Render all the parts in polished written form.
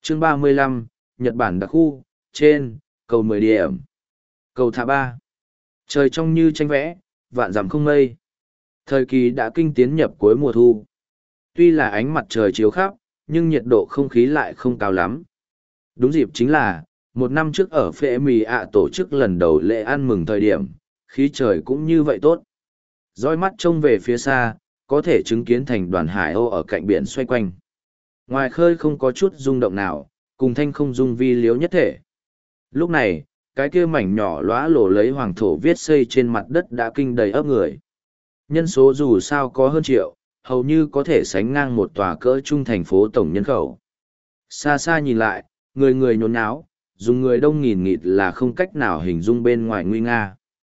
Chương 35, Nhật Bản đặc khu, trên, cầu 10 điểm. Cầu thả 3. Trời trong như tranh vẽ, vạn dặm không mây. Thời kỳ đã kinh tiến nhập cuối mùa thu. Tuy là ánh mặt trời chiếu khắp, nhưng nhiệt độ không khí lại không cao lắm. Đúng dịp chính là, một năm trước ở Phệ Mì ạ tổ chức lần đầu lễ ăn mừng thời điểm, khí trời cũng như vậy tốt. Dõi mắt trông về phía xa, có thể chứng kiến thành đoàn hải âu ở cạnh biển xoay quanh. Ngoài khơi không có chút rung động nào, cùng thanh không dung vi liếu nhất thể. Lúc này, cái kia mảnh nhỏ lóa lổ lấy hoàng thổ viết xây trên mặt đất đã kinh đầy ấp người. Nhân số dù sao có hơn triệu, hầu như có thể sánh ngang một tòa cỡ trung thành phố tổng nhân khẩu. Xa xa nhìn lại, người người nhốn nháo, dùng người đông nghìn nghịt là không cách nào hình dung bên ngoài nguy nga.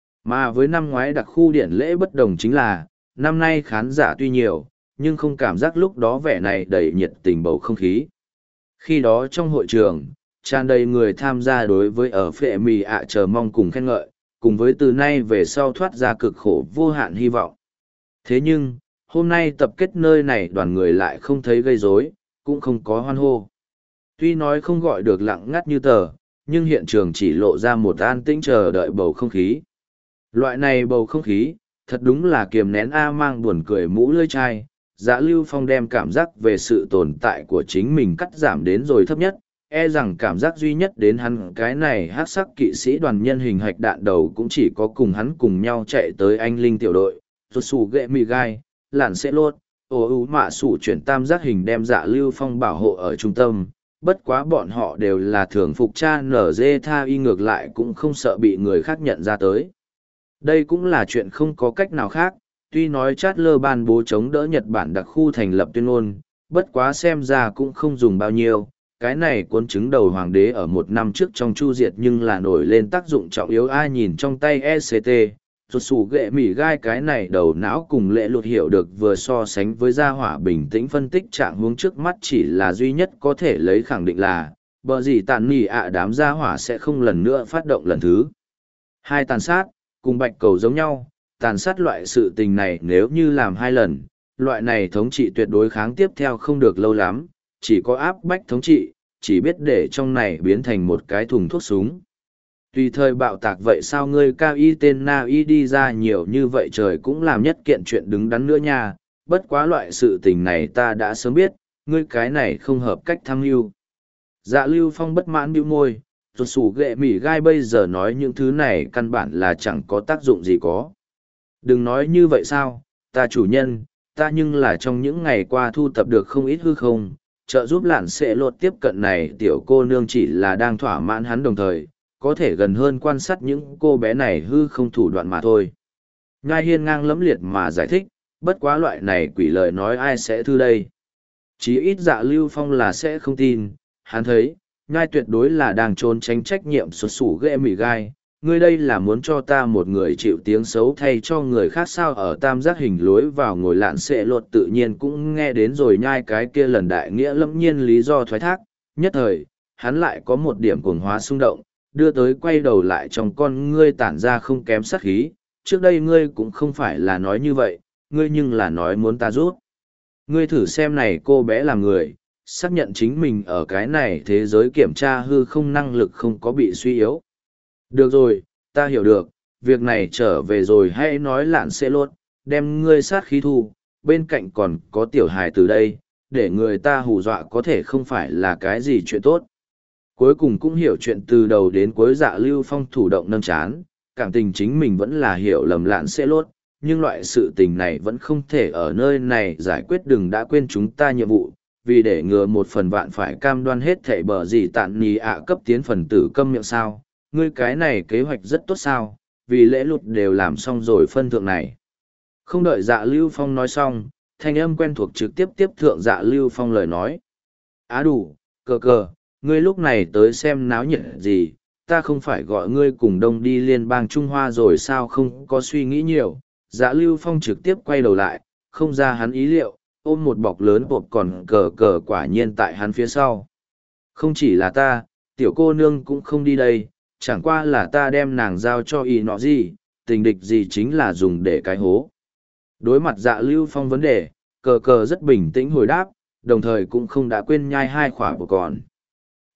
Mà với năm ngoái đặc khu điện lễ bất đồng chính là, năm nay khán giả tuy nhiều, nhưng không cảm giác lúc đó vẻ này đầy nhiệt tình bầu không khí. Khi đó trong hội trường, tràn đầy người tham gia đối với ở Phệ Mì ạ chờ mong cùng khen ngợi, cùng với từ nay về sau thoát ra cực khổ vô hạn hy vọng. Thế nhưng, hôm nay tập kết nơi này đoàn người lại không thấy gây rối, cũng không có hoan hô. Tuy nói không gọi được lặng ngắt như tờ, nhưng hiện trường chỉ lộ ra một an tĩnh chờ đợi bầu không khí. Loại này bầu không khí, thật đúng là kiềm nén mang buồn cười mũ lưỡi chai. Dạ Lưu Phong đem cảm giác về sự tồn tại của chính mình cắt giảm đến rồi thấp nhất, e rằng cảm giác duy nhất đến hắn cái này hát sắc kỵ sĩ đoàn nhân hình hạch đạn đầu cũng chỉ có cùng hắn cùng nhau chạy tới anh linh tiểu đội, rụt sủ ghệ mì gai, làn sẽ lốt, ồ ú mạ sủ chuyển tam giác hình đem Dạ Lưu Phong bảo hộ ở trung tâm. Bất quá bọn họ đều là thường phục cha nở dê tha y ngược lại cũng không sợ bị người khác nhận ra tới. Đây cũng là chuyện không có cách nào khác, tuy nói Chatler ban bố chống đỡ Nhật Bản đặc khu thành lập tuyên ngôn, bất quá xem ra cũng không dùng bao nhiêu. Cái này cuốn chứng đầu hoàng đế ở một năm trước trong chu diệt nhưng là nổi lên tác dụng trọng yếu ai nhìn trong tay ECT, rụt sủ ghệ mỉ gai cái này đầu não cùng lệ lụt hiểu được vừa so sánh với gia hỏa bình tĩnh phân tích trạng hướng trước mắt chỉ là duy nhất có thể lấy khẳng định là, bờ gì tàn nỉ ạ đám gia hỏa sẽ không lần nữa phát động lần thứ. Hai tàn sát, cùng bạch cầu giống nhau, tàn sát loại sự tình này nếu như làm hai lần, loại này thống trị tuyệt đối kháng tiếp theo không được lâu lắm, chỉ có áp bách thống trị, chỉ biết để trong này biến thành một cái thùng thuốc súng. Tùy thời bạo tạc vậy sao ngươi cao y tên na y đi ra nhiều như vậy trời cũng làm nhất kiện chuyện đứng đắn nữa nha, bất quá loại sự tình này ta đã sớm biết, ngươi cái này không hợp cách tham mưu. Dạ Lưu Phong bất mãn bĩu môi, rụt sủ ghệ mỉ gai bây giờ nói những thứ này căn bản là chẳng có tác dụng gì có. Đừng nói như vậy sao, ta chủ nhân, ta nhưng là trong những ngày qua thu tập được không ít hư không, trợ giúp lạn sẽ lột tiếp cận này tiểu cô nương chỉ là đang thỏa mãn hắn đồng thời, có thể gần hơn quan sát những cô bé này hư không thủ đoạn mà thôi. Ngai hiên ngang lẫm liệt mà giải thích, bất quá loại này quỷ lời nói ai sẽ thư đây. Chí ít Dạ Lưu Phong là sẽ không tin, hắn thấy, Ngai tuyệt đối là đang trốn tránh trách nhiệm xuất sủ ghê mỉ gai. Ngươi đây là muốn cho ta một người chịu tiếng xấu thay cho người khác sao ở tam giác hình lối vào ngồi lạn xệ lột tự nhiên cũng nghe đến rồi nhai cái kia lần đại nghĩa lẫm nhiên lý do thoái thác. Nhất thời, hắn lại có một điểm cuồng hóa xung động, đưa tới quay đầu lại trong con ngươi tản ra không kém sát khí. Trước đây ngươi cũng không phải là nói như vậy, ngươi nhưng là nói muốn ta rút. Ngươi thử xem này cô bé là người, xác nhận chính mình ở cái này thế giới kiểm tra hư không năng lực không có bị suy yếu. Được rồi, ta hiểu được, việc này trở về rồi hãy nói lạn sẽ lốt, đem ngươi sát khí thu, bên cạnh còn có tiểu hài từ đây, để người ta hù dọa có thể không phải là cái gì chuyện tốt. Cuối cùng cũng hiểu chuyện từ đầu đến cuối Dạ Lưu Phong thủ động nâng chán, cảm tình chính mình vẫn là hiểu lầm lạn sẽ lốt, nhưng loại sự tình này vẫn không thể ở nơi này giải quyết đừng đã quên chúng ta nhiệm vụ, vì để ngừa một phần vạn phải cam đoan hết thảy bờ gì tạn nì ạ cấp tiến phần tử câm miệng sao. Ngươi cái này kế hoạch rất tốt sao, vì lễ lụt đều làm xong rồi phân thượng này. Không đợi Dạ Lưu Phong nói xong, thanh âm quen thuộc trực tiếp tiếp thượng Dạ Lưu Phong lời nói. Á đủ, cờ, ngươi lúc này tới xem náo nhiệt gì, ta không phải gọi ngươi cùng đông đi liên bang Trung Hoa rồi sao không có suy nghĩ nhiều. Dạ Lưu Phong trực tiếp quay đầu lại, không ra hắn ý liệu, ôm một bọc lớn bộp còn cờ quả nhiên tại hắn phía sau. Không chỉ là ta, tiểu cô nương cũng không đi đây. Chẳng qua là ta đem nàng giao cho y nọ gì, tình địch gì chính là dùng để cái hố. Đối mặt Dạ Lưu Phong vấn đề, cờ rất bình tĩnh hồi đáp, đồng thời cũng không đã quên nhai hai khỏa của còn.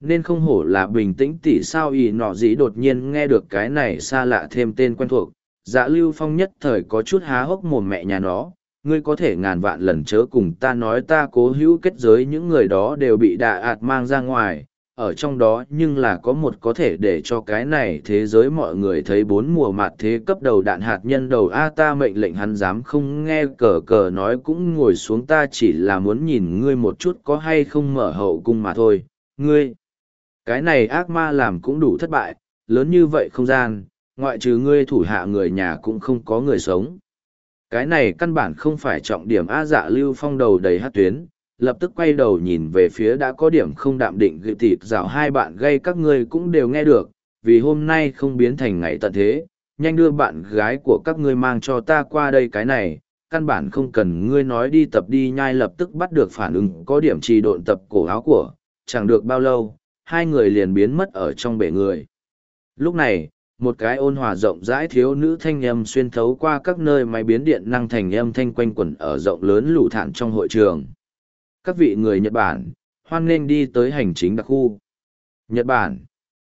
Nên không hổ là bình tĩnh tỉ sao ỉ nọ dĩ đột nhiên nghe được cái này xa lạ thêm tên quen thuộc. Dạ Lưu Phong nhất thời có chút há hốc mồm mẹ nhà nó, ngươi có thể ngàn vạn lần chớ cùng ta nói ta cố hữu kết giới những người đó đều bị đà ạt mang ra ngoài, ở trong đó nhưng là có một có thể để cho cái này thế giới mọi người thấy bốn mùa mạt thế cấp đầu đạn hạt nhân đầu a ta mệnh lệnh hắn dám không nghe cờ cờ nói cũng ngồi xuống ta chỉ là muốn nhìn ngươi một chút có hay không mở hậu cung mà thôi, ngươi. Cái này ác ma làm cũng đủ thất bại, lớn như vậy không gian, ngoại trừ ngươi thủ hạ người nhà cũng không có người sống. Cái này căn bản không phải trọng điểm A Dạ Lưu Phong đầu đầy hát tuyến, lập tức quay đầu nhìn về phía đã có điểm không đạm định gự thịt rào hai bạn gây các ngươi cũng đều nghe được, vì hôm nay không biến thành ngày tận thế, nhanh đưa bạn gái của các ngươi mang cho ta qua đây cái này, căn bản không cần ngươi nói đi tập đi nhai lập tức bắt được phản ứng có điểm trì độn tập cổ áo của, chẳng được bao lâu, hai người liền biến mất ở trong bể người. Lúc này, một cái ôn hòa rộng rãi thiếu nữ thanh âm xuyên thấu qua các nơi máy biến điện năng thành âm thanh quanh quẩn ở rộng lớn lũ thản trong hội trường. Các vị người Nhật Bản, hoan nghênh đi tới hành chính đặc khu. Nhật Bản.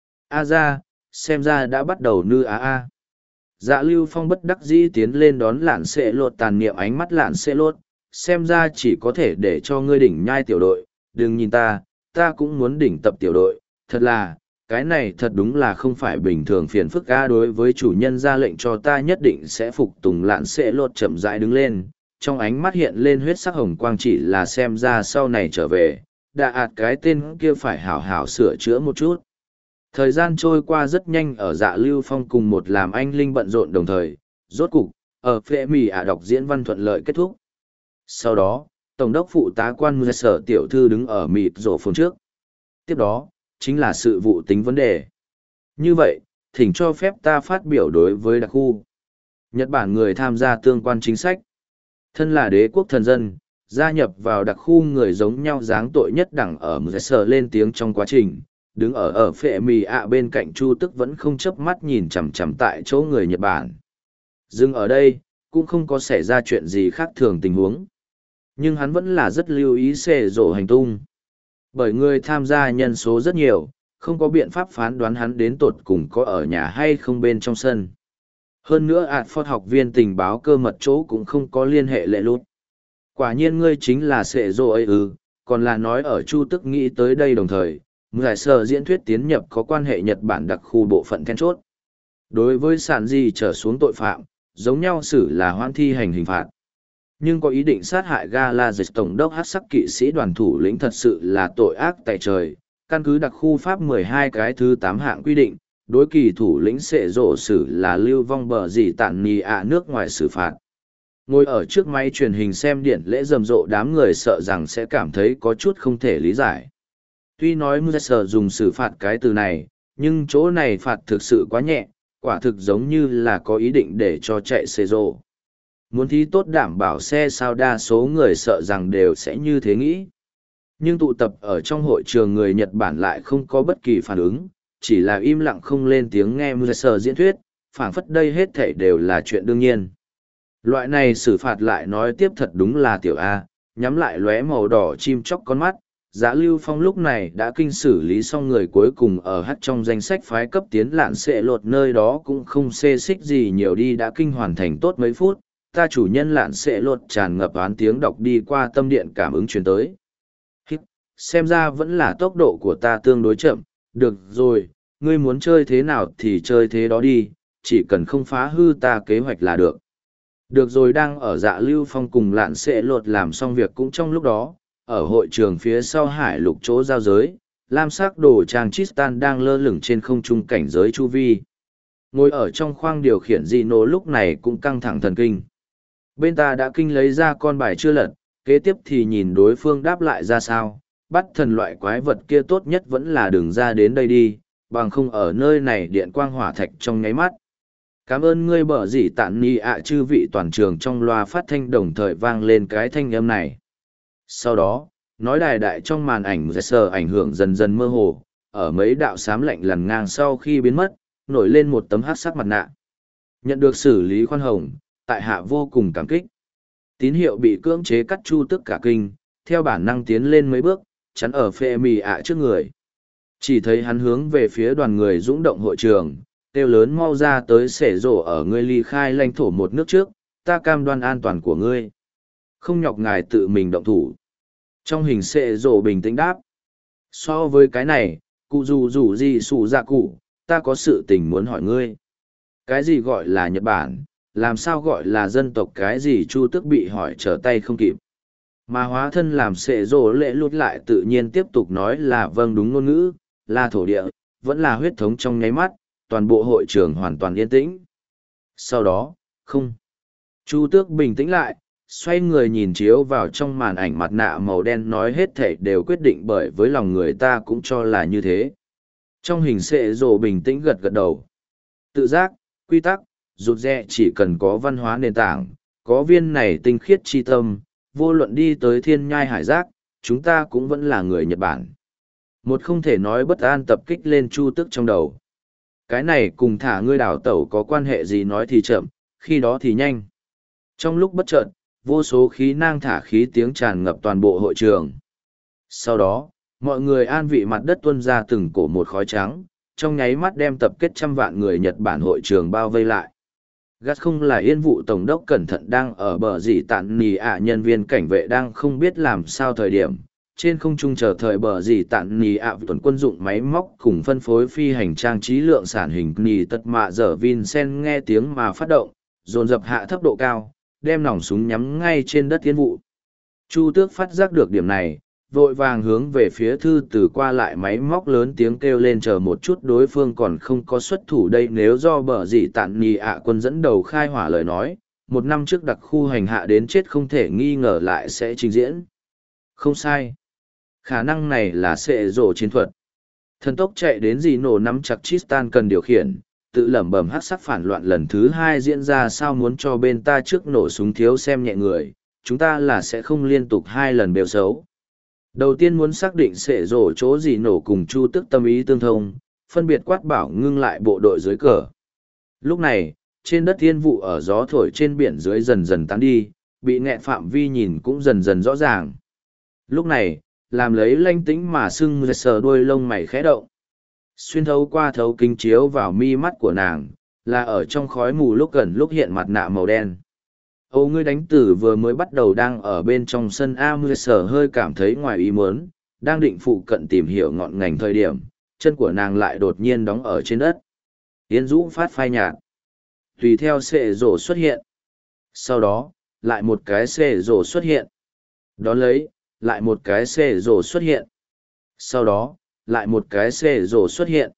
A ra, xem ra đã bắt đầu nư a. Dạ Lưu Phong bất đắc dĩ tiến lên đón lạn xệ lột tàn niệm ánh mắt lạn xệ lột, xem ra chỉ có thể để cho ngươi đỉnh nhai tiểu đội, đừng nhìn ta cũng muốn đỉnh tập tiểu đội, thật là, cái này thật đúng là không phải bình thường phiền phức a đối với chủ nhân ra lệnh cho ta nhất định sẽ phục tùng lạn xệ lột chậm rãi đứng lên, trong ánh mắt hiện lên huyết sắc hồng quang chỉ là xem ra sau này trở về, đạ ạt cái tên kia phải hảo hảo sửa chữa một chút. Thời gian trôi qua rất nhanh ở Dạ Lưu Phong cùng một làm anh linh bận rộn đồng thời, rốt cục, ở phệ mì đọc diễn văn thuận lợi kết thúc. Sau đó, Tổng đốc phụ tá quan Mười Sở tiểu thư đứng ở mịt rổ phồn trước. Tiếp đó, chính là sự vụ tính vấn đề. Như vậy, thỉnh cho phép ta phát biểu đối với đặc khu. Nhật Bản người tham gia tương quan chính sách. Thân là đế quốc thần dân, gia nhập vào đặc khu người giống nhau dáng tội nhất đẳng ở Mười Sở lên tiếng trong quá trình. Đứng ở phệ mì bên cạnh Chu Tức vẫn không chớp mắt nhìn chằm chằm tại chỗ người Nhật Bản. Dừng ở đây, cũng không có xảy ra chuyện gì khác thường tình huống. Nhưng hắn vẫn là rất lưu ý xệ rổ hành tung. Bởi người tham gia nhân số rất nhiều, không có biện pháp phán đoán hắn đến tột cùng có ở nhà hay không bên trong sân. Hơn nữa Phật học viên tình báo cơ mật chỗ cũng không có liên hệ lệ lút. Quả nhiên ngươi chính là xệ rổ ấy còn là nói ở Chu Tức nghĩ tới đây đồng thời, giải sở diễn thuyết tiến nhập có quan hệ Nhật Bản đặc khu bộ phận then chốt. Đối với sản gì trở xuống tội phạm, giống nhau xử là hoãn thi hành hình phạt. Nhưng có ý định sát hại Gala Dịch Tổng đốc Hắc sắc kỵ sĩ đoàn thủ lĩnh thật sự là tội ác tại trời, căn cứ đặc khu pháp 12 cái thứ 8 hạng quy định, đối kỳ thủ lĩnh sẽ rộ xử là lưu vong bờ gì tản nì nước ngoài xử phạt. Ngồi ở trước máy truyền hình xem điện lễ rầm rộ đám người sợ rằng sẽ cảm thấy có chút không thể lý giải. Tuy nói Muzzer dùng xử phạt cái từ này, nhưng chỗ này phạt thực sự quá nhẹ, quả thực giống như là có ý định để cho chạy xe rộ. Muốn thi tốt đảm bảo xe sao đa số người sợ rằng đều sẽ như thế nghĩ. Nhưng tụ tập ở trong hội trường người Nhật Bản lại không có bất kỳ phản ứng, chỉ là im lặng không lên tiếng nghe Muzzer diễn thuyết, phảng phất đây hết thảy đều là chuyện đương nhiên. Loại này xử phạt lại nói tiếp thật đúng là tiểu A, nhắm lại lóe màu đỏ chim chóc con mắt. Dạ Lưu Phong lúc này đã kinh xử lý xong người cuối cùng ở hát trong danh sách phái cấp tiến lạn xệ lột nơi đó cũng không xê xích gì nhiều đi đã kinh hoàn thành tốt mấy phút, ta chủ nhân lạn xệ lột tràn ngập án tiếng đọc đi qua tâm điện cảm ứng truyền tới. Xem ra vẫn là tốc độ của ta tương đối chậm, được rồi, ngươi muốn chơi thế nào thì chơi thế đó đi, chỉ cần không phá hư ta kế hoạch là được. Được rồi đang ở Dạ Lưu Phong cùng lạn xệ lột làm xong việc cũng trong lúc đó, ở hội trường phía sau hải lục chỗ giao giới, lam sắc đồ trang Tristan đang lơ lửng trên không trung cảnh giới chu vi. Ngồi ở trong khoang điều khiển Gino lúc này cũng căng thẳng thần kinh. Bên ta đã kinh lấy ra con bài chưa lật, kế tiếp thì nhìn đối phương đáp lại ra sao, bắt thần loại quái vật kia tốt nhất vẫn là đừng ra đến đây đi, bằng không ở nơi này điện quang hỏa thạch trong nháy mắt. Cảm ơn ngươi bở gì tản ni chư vị toàn trường trong loa phát thanh đồng thời vang lên cái thanh âm này. Sau đó, nói đài đại trong màn ảnh sờ ảnh hưởng dần dần mơ hồ, ở mấy đạo xám lạnh lằn ngang sau khi biến mất, nổi lên một tấm hắc sắc mặt nạ. Nhận được xử lý khoan hồng, tại hạ vô cùng cảm kích. Tín hiệu bị cưỡng chế cắt Chu Tức cả kinh, theo bản năng tiến lên mấy bước, chắn ở phệ mì trước người. Chỉ thấy hắn hướng về phía đoàn người dũng động hội trường, kêu lớn mau ra tới xể rổ ở ngươi ly khai lãnh thổ một nước trước, ta cam đoan an toàn của ngươi. Không nhọc ngài tự mình động thủ. Trong hình xệ rổ bình tĩnh đáp. So với cái này, cụ dù gì sủ dạ cụ, ta có sự tình muốn hỏi ngươi. Cái gì gọi là Nhật Bản, làm sao gọi là dân tộc cái gì Chu Tước bị hỏi trở tay không kịp. Mà hóa thân làm xệ rổ lệ lút lại tự nhiên tiếp tục nói là vâng đúng ngôn ngữ, là thổ địa, vẫn là huyết thống trong nháy mắt, toàn bộ hội trường hoàn toàn yên tĩnh. Sau đó, không. Chu Tước bình tĩnh lại, xoay người nhìn chiếu vào trong màn ảnh mặt nạ màu đen nói hết thảy đều quyết định bởi với lòng người ta cũng cho là như thế. Trong hình xệ rổ bình tĩnh gật gật đầu. Tự giác, quy tắc, rụt rè chỉ cần có văn hóa nền tảng, có viên này tinh khiết chi tâm, vô luận đi tới thiên nhai hải giác, chúng ta cũng vẫn là người Nhật Bản. Một không thể nói bất an tập kích lên Chu Tước trong đầu. Cái này cùng thả ngươi đảo tẩu có quan hệ gì nói thì chậm, khi đó thì nhanh. Trong lúc bất chợt, vô số khí nang thả khí tiếng tràn ngập toàn bộ hội trường. Sau đó, mọi người an vị mặt đất tuôn ra từng cổ một khói trắng, trong nháy mắt đem tập kết trăm vạn người Nhật Bản hội trường bao vây lại. Gắt không là yên vụ tổng đốc cẩn thận đang ở bờ dì tạn nì ạ nhân viên cảnh vệ đang không biết làm sao thời điểm. Trên không trung chờ thời bờ dì tạn nì ạ tuần quân dụng máy móc cùng phân phối phi hành trang trí lượng sản hình nì tật mạ dở Vincent nghe tiếng mà phát động, dồn dập hạ thấp độ cao, đem nòng súng nhắm ngay trên đất tiến vụ. Chu Tước phát giác được điểm này, vội vàng hướng về phía thư từ qua lại máy móc lớn tiếng kêu lên chờ một chút đối phương còn không có xuất thủ đây nếu do bờ dị tạn nì ạ quân dẫn đầu khai hỏa lời nói, một năm trước đặc khu hành hạ đến chết không thể nghi ngờ lại sẽ trình diễn. Không sai. Khả năng này là xệ rổ chiến thuật. Thần tốc chạy đến dì nổ nắm chặt Tristan cần điều khiển, tự lẩm bẩm hắc sắc phản loạn lần thứ hai diễn ra sao muốn cho bên ta trước nổ súng thiếu xem nhẹ người, chúng ta là sẽ không liên tục hai lần bêu xấu. Đầu tiên muốn xác định xệ rổ chỗ gì nổ cùng Chu Tước tâm ý tương thông, phân biệt quát bảo ngưng lại bộ đội dưới cờ. Lúc này, trên đất thiên vụ ở gió thổi trên biển dưới dần dần tán đi, bị nghẹn phạm vi nhìn cũng dần dần rõ ràng. Lúc này, làm lấy lanh tĩnh mà sưng sờ đuôi lông mày khẽ động. Xuyên thấu qua thấu kính chiếu vào mi mắt của nàng, là ở trong khói mù lúc gần lúc hiện mặt nạ màu đen. Âu ngươi đánh tử vừa mới bắt đầu đang ở bên trong sân Sở hơi cảm thấy ngoài ý muốn, đang định phụ cận tìm hiểu ngọn ngành thời điểm, chân của nàng lại đột nhiên đóng ở trên đất. Yến rũ phát phai nhạt. Tùy theo xệ rổ xuất hiện. Sau đó, lại một cái xệ rổ xuất hiện. Đón lấy, lại một cái xệ rổ xuất hiện. Sau đó, lại một cái xệ rổ xuất hiện.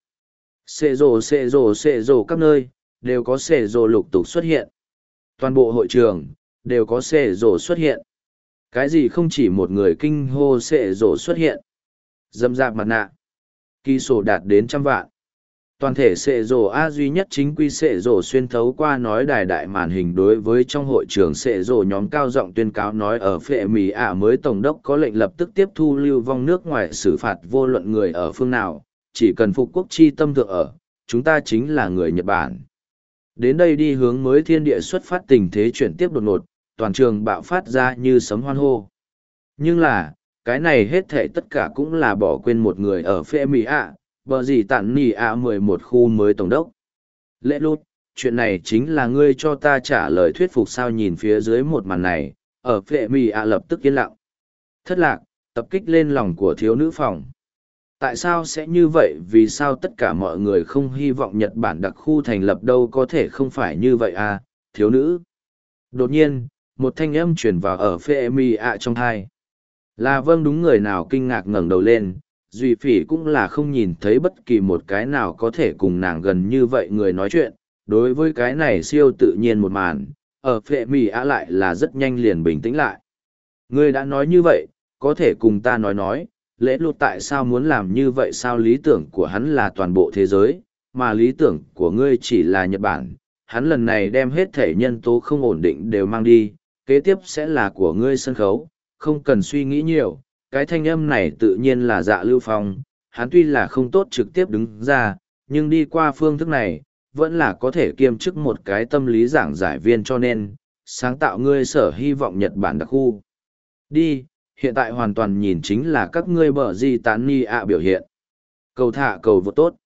Xệ rổ các nơi, đều có xệ rổ lục tục xuất hiện. Toàn bộ hội trường, đều có xệ rổ xuất hiện. Cái gì không chỉ một người kinh hô xệ rổ xuất hiện. Dâm dạp mặt nạ. Kỳ sổ đạt đến 100 vạn. Toàn thể xệ rổ A duy nhất chính quy xệ rổ xuyên thấu qua nói đài đại màn hình đối với trong hội trường xệ rổ nhóm cao giọng tuyên cáo nói ở phệ Mỹ ạ mới tổng đốc có lệnh lập tức tiếp thu lưu vong nước ngoài xử phạt vô luận người ở phương nào, chỉ cần phục quốc chi tâm thượng ở, chúng ta chính là người Nhật Bản. Đến đây đi hướng mới thiên địa xuất phát tình thế chuyển tiếp đột ngột, toàn trường bạo phát ra như sấm hoan hô. Nhưng là, cái này hết thảy tất cả cũng là bỏ quên một người ở phệ Mỹ ạ, bờ gì tản nì ạ 11 khu mới tổng đốc. Lễ lút, chuyện này chính là ngươi cho ta trả lời thuyết phục sao nhìn phía dưới một màn này, ở phệ Mỹ ạ lập tức yên lặng. Thất lạc, tập kích lên lòng của thiếu nữ phòng. Tại sao sẽ như vậy vì sao tất cả mọi người không hy vọng Nhật Bản đặc khu thành lập đâu có thể không phải như vậy à, thiếu nữ. Đột nhiên, một thanh âm truyền vào ở phệ Mỹ ạ trong thai. Là vâng đúng người nào kinh ngạc ngẩng đầu lên, Duy Phỉ cũng là không nhìn thấy bất kỳ một cái nào có thể cùng nàng gần như vậy người nói chuyện, đối với cái này siêu tự nhiên một màn, ở phệ Mỹ ạ lại là rất nhanh liền bình tĩnh lại. Ngươi đã nói như vậy, có thể cùng ta nói, lễ lụt tại sao muốn làm như vậy sao lý tưởng của hắn là toàn bộ thế giới, mà lý tưởng của ngươi chỉ là Nhật Bản, hắn lần này đem hết thể nhân tố không ổn định đều mang đi, kế tiếp sẽ là của ngươi sân khấu, không cần suy nghĩ nhiều, cái thanh âm này tự nhiên là Dạ Lưu Phong, hắn tuy là không tốt trực tiếp đứng ra, nhưng đi qua phương thức này, vẫn là có thể kiêm chức một cái tâm lý giảng giải viên cho nên, sáng tạo ngươi sở hy vọng Nhật Bản đặc khu. Đi, hiện tại hoàn toàn nhìn chính là các ngươi bở gì tán ni ạ biểu hiện. Cầu thả cầu vô tốt.